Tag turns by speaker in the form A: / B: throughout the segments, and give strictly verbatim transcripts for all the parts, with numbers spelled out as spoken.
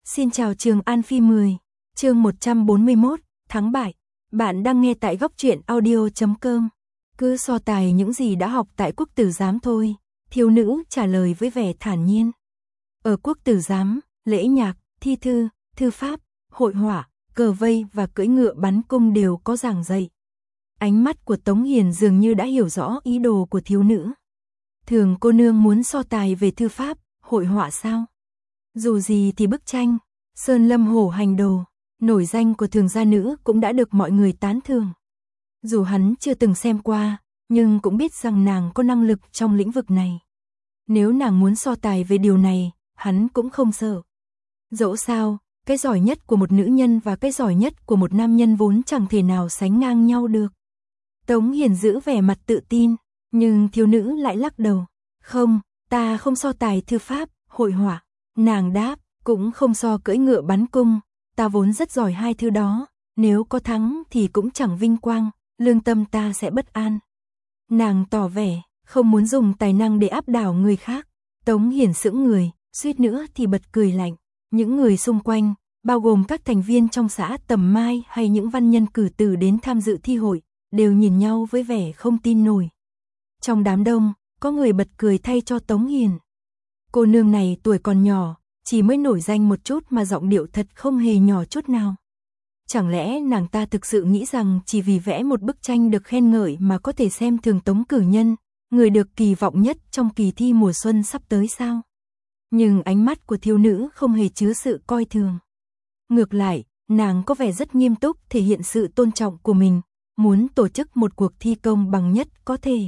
A: Xin chào Trường An Phi mười, chương một trăm bốn mươi mốt, thắng bại. Bạn đang nghe tại góc truyện audio chấm com. Cứ so tài những gì đã học tại quốc tử giám thôi, thiếu nữ trả lời với vẻ thản nhiên. Ở quốc tử giám, lễ nhạc, thi thư, thư pháp, hội họa, cờ vây và cưỡi ngựa bắn cung đều có giảng dạy. Ánh mắt của Tống Hiền dường như đã hiểu rõ ý đồ của thiếu nữ. Thường cô nương muốn so tài về thư pháp, hội họa sao? Dù gì thì bức tranh, Sơn Lâm Hổ Hành Đồ, nổi danh của thường gia nữ cũng đã được mọi người tán thưởng. Dù hắn chưa từng xem qua, nhưng cũng biết rằng nàng có năng lực trong lĩnh vực này. Nếu nàng muốn so tài về điều này, hắn cũng không sợ. Dẫu sao, cái giỏi nhất của một nữ nhân và cái giỏi nhất của một nam nhân vốn chẳng thể nào sánh ngang nhau được. Tống Hiền giữ vẻ mặt tự tin, nhưng thiếu nữ lại lắc đầu. Không, ta không so tài thư pháp, hội họa. Nàng đáp, cũng không so cưỡi ngựa bắn cung, ta vốn rất giỏi hai thứ đó, nếu có thắng thì cũng chẳng vinh quang, lương tâm ta sẽ bất an. Nàng tỏ vẻ, không muốn dùng tài năng để áp đảo người khác. Tống Hiền sững người, suýt nữa thì bật cười lạnh. Những người xung quanh, bao gồm các thành viên trong xã Tầm Mai hay những văn nhân cử tử đến tham dự thi hội, đều nhìn nhau với vẻ không tin nổi. Trong đám đông, có người bật cười thay cho Tống Hiền. Cô nương này tuổi còn nhỏ, chỉ mới nổi danh một chút mà giọng điệu thật không hề nhỏ chút nào. Chẳng lẽ nàng ta thực sự nghĩ rằng chỉ vì vẽ một bức tranh được khen ngợi mà có thể xem thường Tống cử nhân, người được kỳ vọng nhất trong kỳ thi mùa xuân sắp tới sao? Nhưng ánh mắt của thiếu nữ không hề chứa sự coi thường. Ngược lại, nàng có vẻ rất nghiêm túc thể hiện sự tôn trọng của mình, muốn tổ chức một cuộc thi công bằng nhất có thể.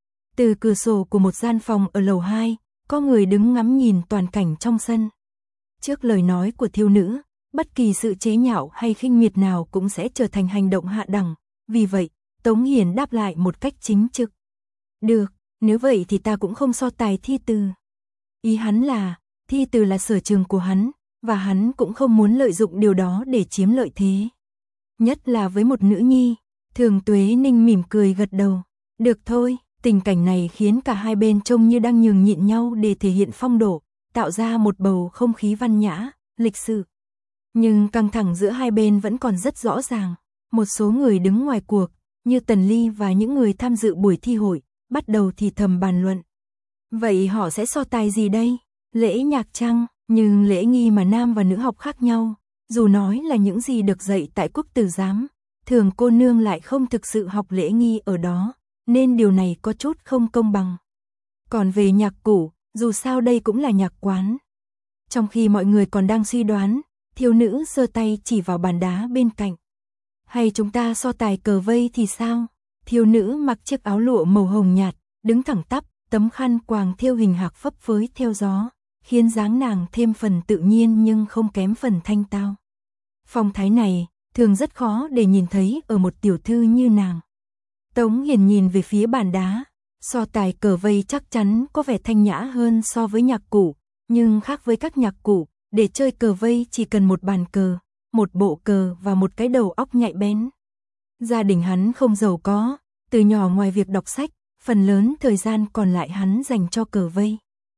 A: Từ cửa sổ của một gian phòng ở lầu hai, có người đứng ngắm nhìn toàn cảnh trong sân. Trước lời nói của thiếu nữ, bất kỳ sự chế nhạo hay khinh miệt nào cũng sẽ trở thành hành động hạ đẳng. Vì vậy, Tống Hiền đáp lại một cách chính trực. Được, nếu vậy thì ta cũng không so tài thi từ. Ý hắn là, thi từ là sở trường của hắn, và hắn cũng không muốn lợi dụng điều đó để chiếm lợi thế. Nhất là với một nữ nhi. Thường Tuế Ninh mỉm cười gật đầu. Được thôi, tình cảnh này khiến cả hai bên trông như đang nhường nhịn nhau để thể hiện phong độ, tạo ra một bầu không khí văn nhã, lịch sự. Nhưng căng thẳng giữa hai bên vẫn còn rất rõ ràng. Một số người đứng ngoài cuộc, như Tần Ly và những người tham dự buổi thi hội, bắt đầu thì thầm bàn luận. Vậy họ sẽ so tài gì đây? Lễ nhạc chăng? Nhưng lễ nghi mà nam và nữ học khác nhau. Dù nói là những gì được dạy tại quốc tử giám, thường cô nương lại không thực sự học lễ nghi ở đó, nên điều này có chút không công bằng. Còn về nhạc cụ, dù sao đây cũng là nhạc quán. Trong khi mọi người còn đang suy đoán, thiếu nữ giơ tay chỉ vào bàn đá bên cạnh. Hay chúng ta so tài cờ vây thì sao? Thiếu nữ mặc chiếc áo lụa màu hồng nhạt, đứng thẳng tắp, tấm khăn quàng thêu hình hạc phấp phới theo gió, khiến dáng nàng thêm phần tự nhiên nhưng không kém phần thanh tao. Phong thái này, thường rất khó để nhìn thấy ở một tiểu thư như nàng. Tống Hiền nhìn về phía bàn đá, so tài cờ vây chắc chắn có vẻ thanh nhã hơn so với nhạc cụ, nhưng khác với các nhạc cụ, để chơi cờ vây chỉ cần một bàn cờ, một bộ cờ và một cái đầu óc nhạy bén. Gia đình hắn không giàu có, từ nhỏ ngoài việc đọc sách, phần lớn thời gian còn lại hắn dành cho cờ vây.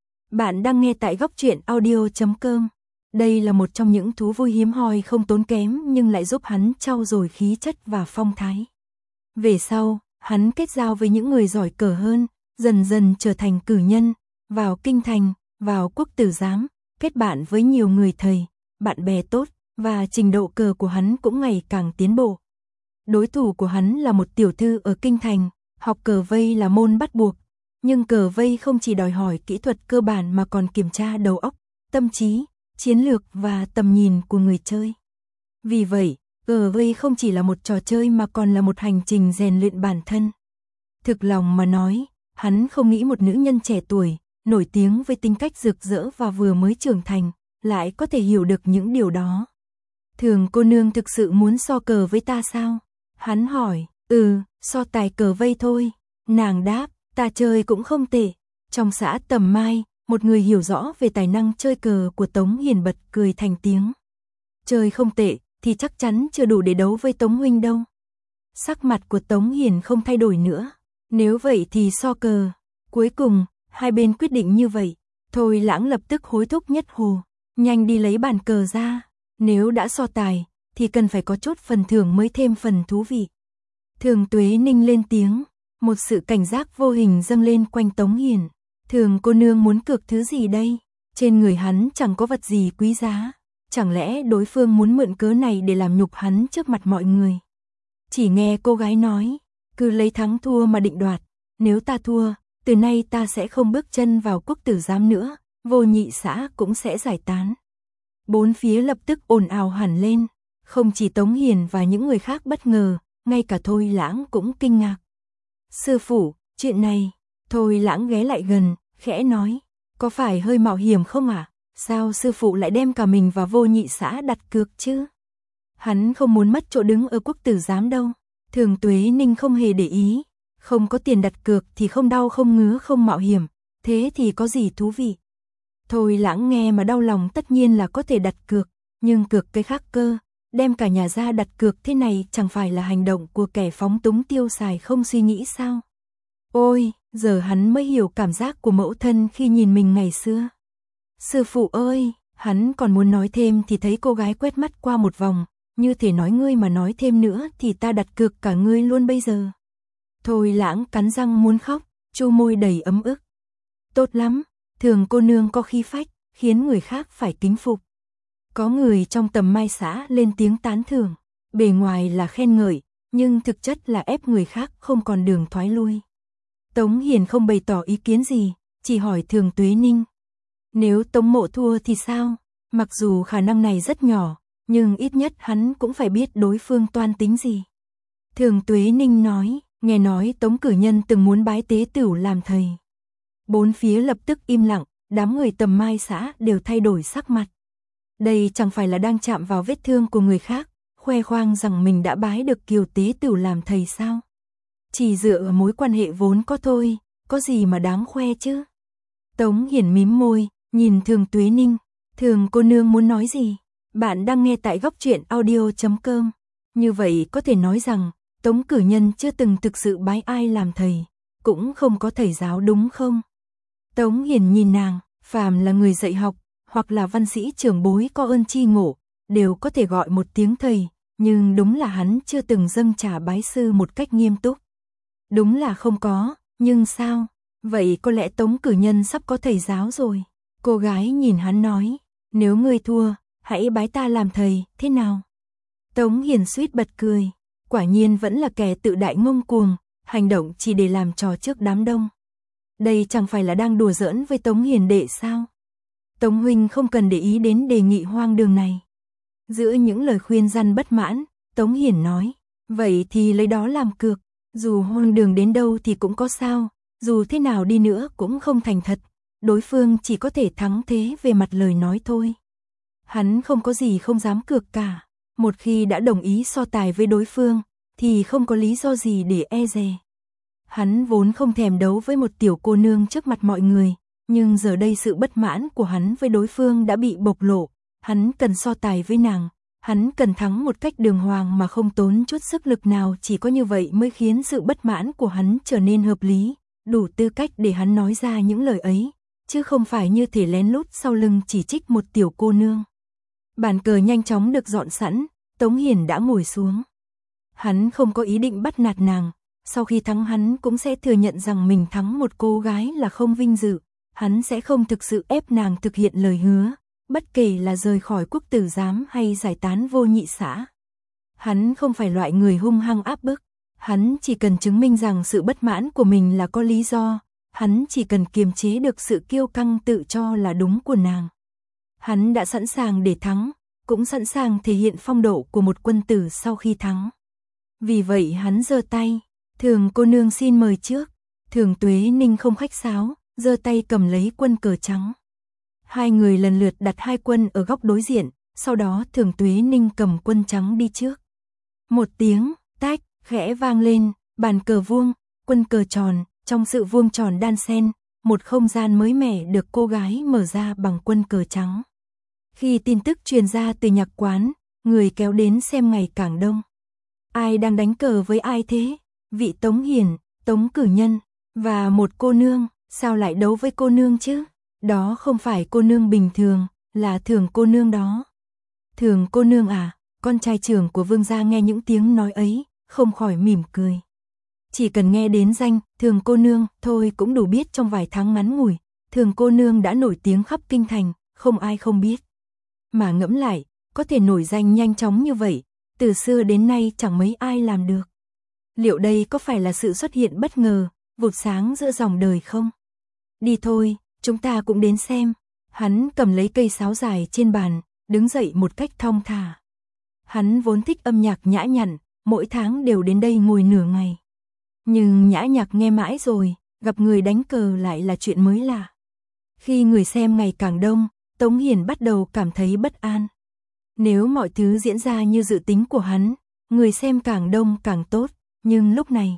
A: Bạn đang nghe tại góc truyện audio chấm com. Đây là một trong những thú vui hiếm hoi không tốn kém nhưng lại giúp hắn trau dồi khí chất và phong thái. Về sau, hắn kết giao với những người giỏi cờ hơn, dần dần trở thành cử nhân, vào kinh thành, vào quốc tử giám, kết bạn với nhiều người thầy, bạn bè tốt, và trình độ cờ của hắn cũng ngày càng tiến bộ. Đối thủ của hắn là một tiểu thư ở kinh thành, học cờ vây là môn bắt buộc, nhưng cờ vây không chỉ đòi hỏi kỹ thuật cơ bản mà còn kiểm tra đầu óc, tâm trí, chiến lược và tầm nhìn của người chơi. Vì vậy, cờ vây không chỉ là một trò chơi mà còn là một hành trình rèn luyện bản thân. Thực lòng mà nói, hắn không nghĩ một nữ nhân trẻ tuổi, nổi tiếng với tính cách rực rỡ và vừa mới trưởng thành, lại có thể hiểu được những điều đó. Thường cô nương thực sự muốn so cờ với ta sao? Hắn hỏi. Ừ, so tài cờ vây thôi. Nàng đáp, ta chơi cũng không tệ. Trong xã Tầm Mai, một người hiểu rõ về tài năng chơi cờ của Tống Hiền bật cười thành tiếng. Chơi không tệ, thì chắc chắn chưa đủ để đấu với Tống huynh đâu. Sắc mặt của Tống Hiền không thay đổi nữa. Nếu vậy thì so cờ. Cuối cùng, hai bên quyết định như vậy. Thôi Lãng lập tức hối thúc Nhất Hồ. nhanh đi lấy bàn cờ ra, nếu đã so tài, thì cần phải có chốt phần thưởng mới thêm phần thú vị. Thường Tuế Ninh lên tiếng, một sự cảnh giác vô hình dâng lên quanh Tống Hiền. Thường cô nương muốn cược thứ gì đây? Trên người hắn chẳng có vật gì quý giá. Chẳng lẽ đối phương muốn mượn cớ này để làm nhục hắn trước mặt mọi người? Chỉ nghe cô gái nói, cứ lấy thắng thua mà định đoạt. Nếu ta thua, từ nay ta sẽ không bước chân vào quốc tử giám nữa, Vô Nhị xã cũng sẽ giải tán. Bốn phía lập tức ồn ào hẳn lên. Không chỉ Tống Hiền và những người khác bất ngờ, ngay cả Thôi Lãng cũng kinh ngạc. Sư phụ, chuyện này, Thôi Lãng ghé lại gần, khẽ nói, có phải hơi mạo hiểm không ạ? À? Sao sư phụ lại đem cả mình và Vô Nhị xã đặt cược chứ? Hắn không muốn mất chỗ đứng ở quốc tử giám đâu. Thường Tuế Ninh không hề để ý, không có tiền đặt cược thì không đau không ngứa không mạo hiểm, thế thì có gì thú vị? Thôi Lãng nghe mà đau lòng, tất nhiên là có thể đặt cược, nhưng cược cái khác cơ, đem cả nhà ra đặt cược thế này chẳng phải là hành động của kẻ phóng túng tiêu xài không suy nghĩ sao? Ôi, giờ hắn mới hiểu cảm giác của mẫu thân khi nhìn mình ngày xưa. Sư phụ ơi, hắn còn muốn nói thêm thì thấy cô gái quét mắt qua một vòng, như thể nói ngươi mà nói thêm nữa thì ta đặt cược cả ngươi luôn bây giờ. Thôi Lãng cắn răng muốn khóc, chu môi đầy ấm ức. Tốt lắm, Thường cô nương có khí phách, khiến người khác phải kính phục. Có người trong Tầm Mai xã lên tiếng tán thưởng, bề ngoài là khen ngợi, nhưng thực chất là ép người khác không còn đường thoái lui. Tống Hiền không bày tỏ ý kiến gì, chỉ hỏi Thường Tuế Ninh. Nếu Tống Mộ thua thì sao? Mặc dù khả năng này rất nhỏ, nhưng ít nhất hắn cũng phải biết đối phương toan tính gì. Thường Tuế Ninh nói, nghe nói Tống cử nhân từng muốn bái Tế Tửu làm thầy. Bốn phía lập tức im lặng, đám người Tầm Mai xã đều thay đổi sắc mặt. Đây chẳng phải là đang chạm vào vết thương của người khác, khoe khoang rằng mình đã bái được Kiều Tế Tửu làm thầy sao? Chỉ dựa ở mối quan hệ vốn có thôi, có gì mà đáng khoe chứ? Tống Hiển mím môi, nhìn Thường Tuế Ninh. Thường cô nương muốn nói gì? Bạn đang nghe tại góc truyện audio chấm com. Như vậy có thể nói rằng, Tống cử nhân chưa từng thực sự bái ai làm thầy, cũng không có thầy giáo đúng không? Tống Hiển nhìn nàng, phàm là người dạy học, hoặc là văn sĩ trưởng bối có ơn tri ngộ, đều có thể gọi một tiếng thầy, nhưng đúng là hắn chưa từng dâng trà bái sư một cách nghiêm túc. Đúng là không có, nhưng sao? Vậy có lẽ Tống cử nhân sắp có thầy giáo rồi. Cô gái nhìn hắn nói, nếu ngươi thua, hãy bái ta làm thầy, thế nào? Tống Hiền suýt bật cười, quả nhiên vẫn là kẻ tự đại ngông cuồng, hành động chỉ để làm trò trước đám đông. Đây chẳng phải là đang đùa giỡn với Tống Hiền đệ sao? Tống huynh không cần để ý đến đề nghị hoang đường này. Giữa những lời khuyên răn bất mãn, Tống Hiền nói, vậy thì lấy đó làm cược, dù hoang đường đến đâu thì cũng có sao, dù thế nào đi nữa cũng không thành thật, đối phương chỉ có thể thắng thế về mặt lời nói thôi. Hắn không có gì không dám cược cả, một khi đã đồng ý so tài với đối phương, thì không có lý do gì để e dè. Hắn vốn không thèm đấu với một tiểu cô nương trước mặt mọi người, nhưng giờ đây sự bất mãn của hắn với đối phương đã bị bộc lộ, hắn cần so tài với nàng, hắn cần thắng một cách đường hoàng mà không tốn chút sức lực nào, chỉ có như vậy mới khiến sự bất mãn của hắn trở nên hợp lý, đủ tư cách để hắn nói ra những lời ấy, chứ không phải như thể lén lút sau lưng chỉ trích một tiểu cô nương. Bàn cờ nhanh chóng được dọn sẵn, Tống Hiền đã ngồi xuống. Hắn không có ý định bắt nạt nàng, sau khi thắng hắn cũng sẽ thừa nhận rằng mình thắng một cô gái là không vinh dự, hắn sẽ không thực sự ép nàng thực hiện lời hứa, bất kể là rời khỏi quốc tử giám hay giải tán Vô Nhị xã. Hắn không phải loại người hung hăng áp bức, hắn chỉ cần chứng minh rằng sự bất mãn của mình là có lý do, hắn chỉ cần kiềm chế được sự kiêu căng tự cho là đúng của nàng. Hắn đã sẵn sàng để thắng, cũng sẵn sàng thể hiện phong độ của một quân tử sau khi thắng. Vì vậy hắn giơ tay, Thường cô nương xin mời trước. Thường Tuế Ninh không khách sáo, giơ tay cầm lấy quân cờ trắng. Hai người lần lượt đặt hai quân ở góc đối diện, sau đó Thường Tuế Ninh cầm quân trắng đi trước. Một tiếng, tách, khẽ vang lên, bàn cờ vuông, quân cờ tròn, trong sự vuông tròn đan xen, một không gian mới mẻ được cô gái mở ra bằng quân cờ trắng. Khi tin tức truyền ra từ nhạc quán, người kéo đến xem ngày càng đông. Ai đang đánh cờ với ai thế? Vị Tống Hiền, Tống cử nhân, và một cô nương, sao lại đấu với cô nương chứ? Đó không phải cô nương bình thường, là Thường cô nương đó. Thường cô nương à? Con trai trưởng của Vương gia nghe những tiếng nói ấy, không khỏi mỉm cười. Chỉ cần nghe đến danh Thường cô nương thôi cũng đủ biết trong vài tháng ngắn ngủi, Thường cô nương đã nổi tiếng khắp kinh thành, không ai không biết. Mà ngẫm lại, có thể nổi danh nhanh chóng như vậy, từ xưa đến nay chẳng mấy ai làm được. Liệu đây có phải là sự xuất hiện bất ngờ, vụt sáng giữa dòng đời không? Đi thôi, chúng ta cũng đến xem. Hắn cầm lấy cây sáo dài trên bàn, đứng dậy một cách thong thả. Hắn vốn thích âm nhạc nhã nhặn, mỗi tháng đều đến đây ngồi nửa ngày. Nhưng nhã nhạc nghe mãi rồi, gặp người đánh cờ lại là chuyện mới lạ. Khi người xem ngày càng đông, Tống Hiền bắt đầu cảm thấy bất an. Nếu mọi thứ diễn ra như dự tính của hắn, người xem càng đông càng tốt, nhưng lúc này,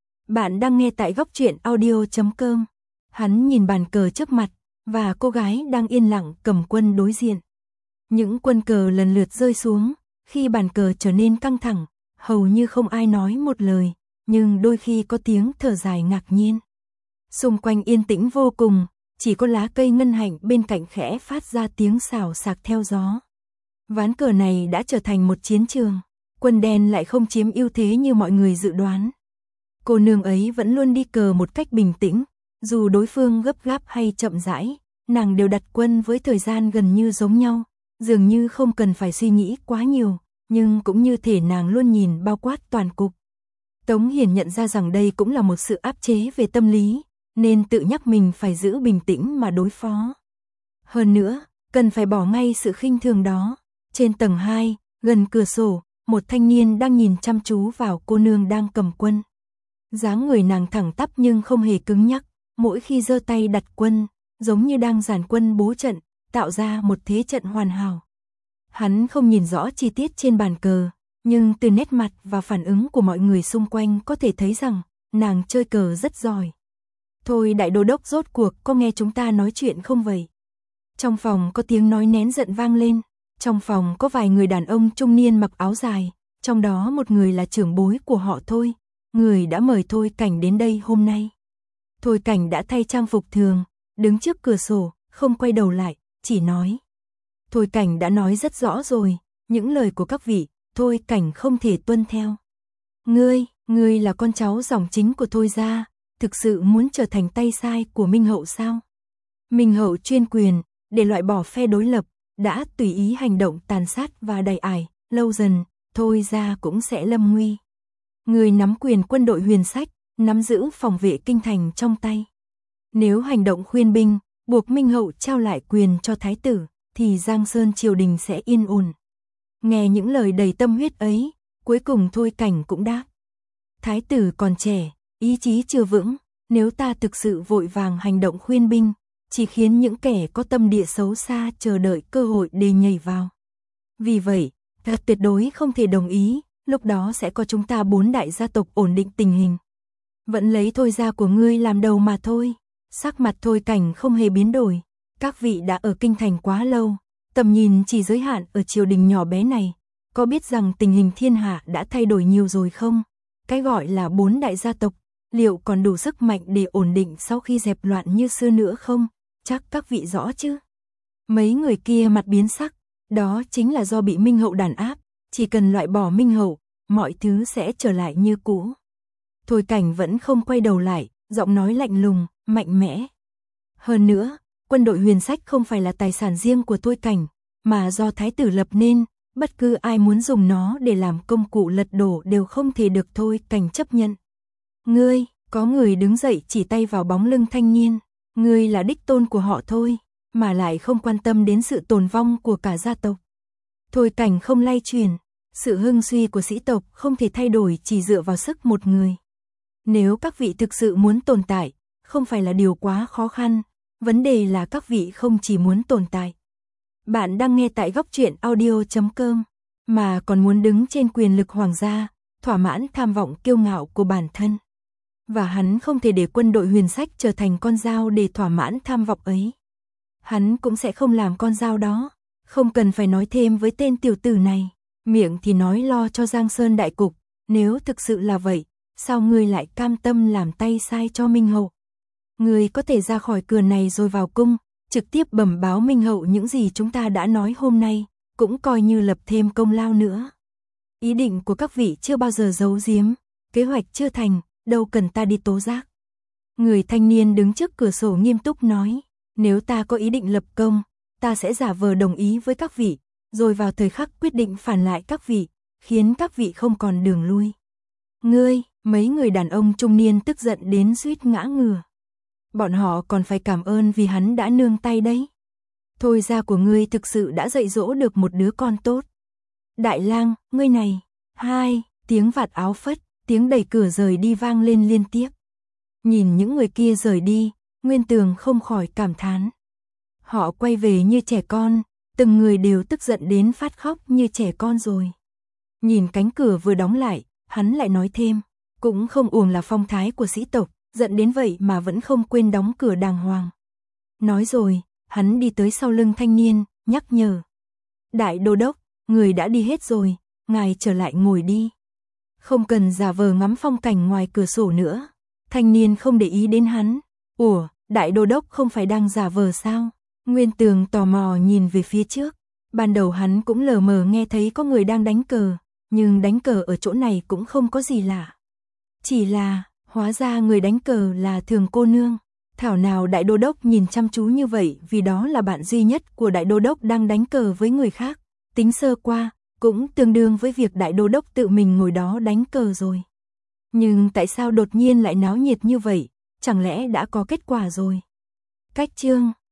A: bạn đang nghe tại góc truyện audio chấm com. Hắn nhìn bàn cờ trước mặt, và cô gái đang yên lặng cầm quân đối diện. Những quân cờ lần lượt rơi xuống, khi bàn cờ trở nên căng thẳng, hầu như không ai nói một lời, nhưng đôi khi có tiếng thở dài ngạc nhiên. Xung quanh yên tĩnh vô cùng, chỉ có lá cây ngân hạnh bên cạnh khẽ phát ra tiếng xào xạc theo gió. Ván cờ này đã trở thành một chiến trường, quân đen lại không chiếm ưu thế như mọi người dự đoán. Cô nương ấy vẫn luôn đi cờ một cách bình tĩnh, dù đối phương gấp gáp hay chậm rãi, nàng đều đặt quân với thời gian gần như giống nhau, dường như không cần phải suy nghĩ quá nhiều, nhưng cũng như thể nàng luôn nhìn bao quát toàn cục. Tống Hiền nhận ra rằng đây cũng là một sự áp chế về tâm lý, nên tự nhắc mình phải giữ bình tĩnh mà đối phó. Hơn nữa, cần phải bỏ ngay sự khinh thường đó. Trên tầng hai, gần cửa sổ, một thanh niên đang nhìn chăm chú vào cô nương đang cầm quân. Dáng người nàng thẳng tắp nhưng không hề cứng nhắc, mỗi khi giơ tay đặt quân, giống như đang dàn quân bố trận, tạo ra một thế trận hoàn hảo. Hắn không nhìn rõ chi tiết trên bàn cờ, nhưng từ nét mặt và phản ứng của mọi người xung quanh có thể thấy rằng nàng chơi cờ rất giỏi. Thôi đại đô đốc, rốt cuộc có nghe chúng ta nói chuyện không vậy? Trong phòng có tiếng nói nén giận vang lên. Trong phòng có vài người đàn ông trung niên mặc áo dài, trong đó một người là trưởng bối của họ Thôi, người đã mời Thôi Cảnh đến đây hôm nay. Thôi Cảnh đã thay trang phục thường, đứng trước cửa sổ, không quay đầu lại, chỉ nói. Thôi Cảnh đã nói rất rõ rồi, những lời của các vị, Thôi Cảnh không thể tuân theo. Ngươi, ngươi là con cháu dòng chính của Thôi gia, thực sự muốn trở thành tay sai của Minh Hậu sao? Minh Hậu chuyên quyền, để loại bỏ phe đối lập, đã tùy ý hành động tàn sát và đầy ải, lâu dần, Thôi gia cũng sẽ lâm nguy. Người nắm quyền quân đội Huyền Sách, nắm giữ phòng vệ kinh thành trong tay. Nếu hành động khuyên binh, buộc Minh Hậu trao lại quyền cho thái tử, thì Giang Sơn triều đình sẽ yên ổn. Nghe những lời đầy tâm huyết ấy, cuối cùng Thôi Cảnh cũng đáp. Thái tử còn trẻ, ý chí chưa vững, nếu ta thực sự vội vàng hành động khuyên binh, chỉ khiến những kẻ có tâm địa xấu xa chờ đợi cơ hội để nhảy vào. Vì vậy, ta tuyệt đối không thể đồng ý, lúc đó sẽ có chúng ta bốn đại gia tộc ổn định tình hình. Vẫn lấy Thôi gia của ngươi làm đầu mà thôi. Sắc mặt Thôi Cảnh không hề biến đổi. Các vị đã ở kinh thành quá lâu, tầm nhìn chỉ giới hạn ở triều đình nhỏ bé này. Có biết rằng tình hình thiên hạ đã thay đổi nhiều rồi không? Cái gọi là bốn đại gia tộc, liệu còn đủ sức mạnh để ổn định sau khi dẹp loạn như xưa nữa không? Chắc các vị rõ chứ? Mấy người kia mặt biến sắc, đó chính là do bị Minh Hậu đàn áp, chỉ cần loại bỏ Minh Hậu, mọi thứ sẽ trở lại như cũ. Thôi Cảnh vẫn không quay đầu lại, giọng nói lạnh lùng, mạnh mẽ. Hơn nữa, quân đội Huyền Sách không phải là tài sản riêng của Thôi Cảnh, mà do thái tử lập nên, bất cứ ai muốn dùng nó để làm công cụ lật đổ đều không thể được Thôi Cảnh chấp nhận. Ngươi, có người đứng dậy chỉ tay vào bóng lưng thanh niên, ngươi là đích tôn của họ Thôi, mà lại không quan tâm đến sự tồn vong của cả gia tộc. Thôi Cảnh không lay chuyển, sự hưng suy của sĩ tộc không thể thay đổi chỉ dựa vào sức một người. Nếu các vị thực sự muốn tồn tại, không phải là điều quá khó khăn, vấn đề là các vị không chỉ muốn tồn tại. Bạn đang nghe tại góc truyện audio chấm com, mà còn muốn đứng trên quyền lực hoàng gia, thỏa mãn tham vọng kiêu ngạo của bản thân. Và hắn không thể để quân đội Huyền Sách trở thành con dao để thỏa mãn tham vọng ấy. Hắn cũng sẽ không làm con dao đó, không cần phải nói thêm với tên tiểu tử này, miệng thì nói lo cho Giang Sơn đại cục, nếu thực sự là vậy, sao ngươi lại cam tâm làm tay sai cho Minh Hậu? Ngươi có thể ra khỏi cửa này rồi vào cung, trực tiếp bẩm báo Minh Hậu những gì chúng ta đã nói hôm nay, cũng coi như lập thêm công lao nữa. Ý định của các vị chưa bao giờ giấu giếm, kế hoạch chưa thành, đâu cần ta đi tố giác. Người thanh niên đứng trước cửa sổ nghiêm túc nói, nếu ta có ý định lập công, ta sẽ giả vờ đồng ý với các vị, rồi vào thời khắc quyết định phản lại các vị, khiến các vị không còn đường lui. Ngươi, mấy người đàn ông trung niên tức giận đến suýt ngã ngửa. Bọn họ còn phải cảm ơn vì hắn đã nương tay đấy. Thôi ra của ngươi thực sự đã dạy dỗ được một đứa con tốt. Đại lang, ngươi này, hai, tiếng vạt áo phất, tiếng đẩy cửa rời đi vang lên liên tiếp. Nhìn những người kia rời đi, Nguyên Tường không khỏi cảm thán. Họ quay về như trẻ con, từng người đều tức giận đến phát khóc như trẻ con rồi. Nhìn cánh cửa vừa đóng lại, hắn lại nói thêm, cũng không uổng là phong thái của sĩ tộc, giận đến vậy mà vẫn không quên đóng cửa đàng hoàng. Nói rồi, hắn đi tới sau lưng thanh niên, nhắc nhở. Đại đô đốc, người đã đi hết rồi, ngài trở lại ngồi đi. Không cần giả vờ ngắm phong cảnh ngoài cửa sổ nữa. Thanh niên không để ý đến hắn. Ủa, đại đô đốc không phải đang giả vờ sao? Nguyên Tường tò mò nhìn về phía trước. Ban đầu hắn cũng lờ mờ nghe thấy có người đang đánh cờ, nhưng đánh cờ ở chỗ này cũng không có gì lạ. Chỉ là, hóa ra người đánh cờ là Thường cô nương. Thảo nào đại đô đốc nhìn chăm chú như vậy vì đó là bạn duy nhất của đại đô đốc đang đánh cờ với người khác. Tính sơ qua, cũng tương đương với việc đại đô đốc tự mình ngồi đó đánh cờ rồi. Nhưng tại sao đột nhiên lại náo nhiệt như vậy, chẳng lẽ đã có kết quả rồi? Cách chương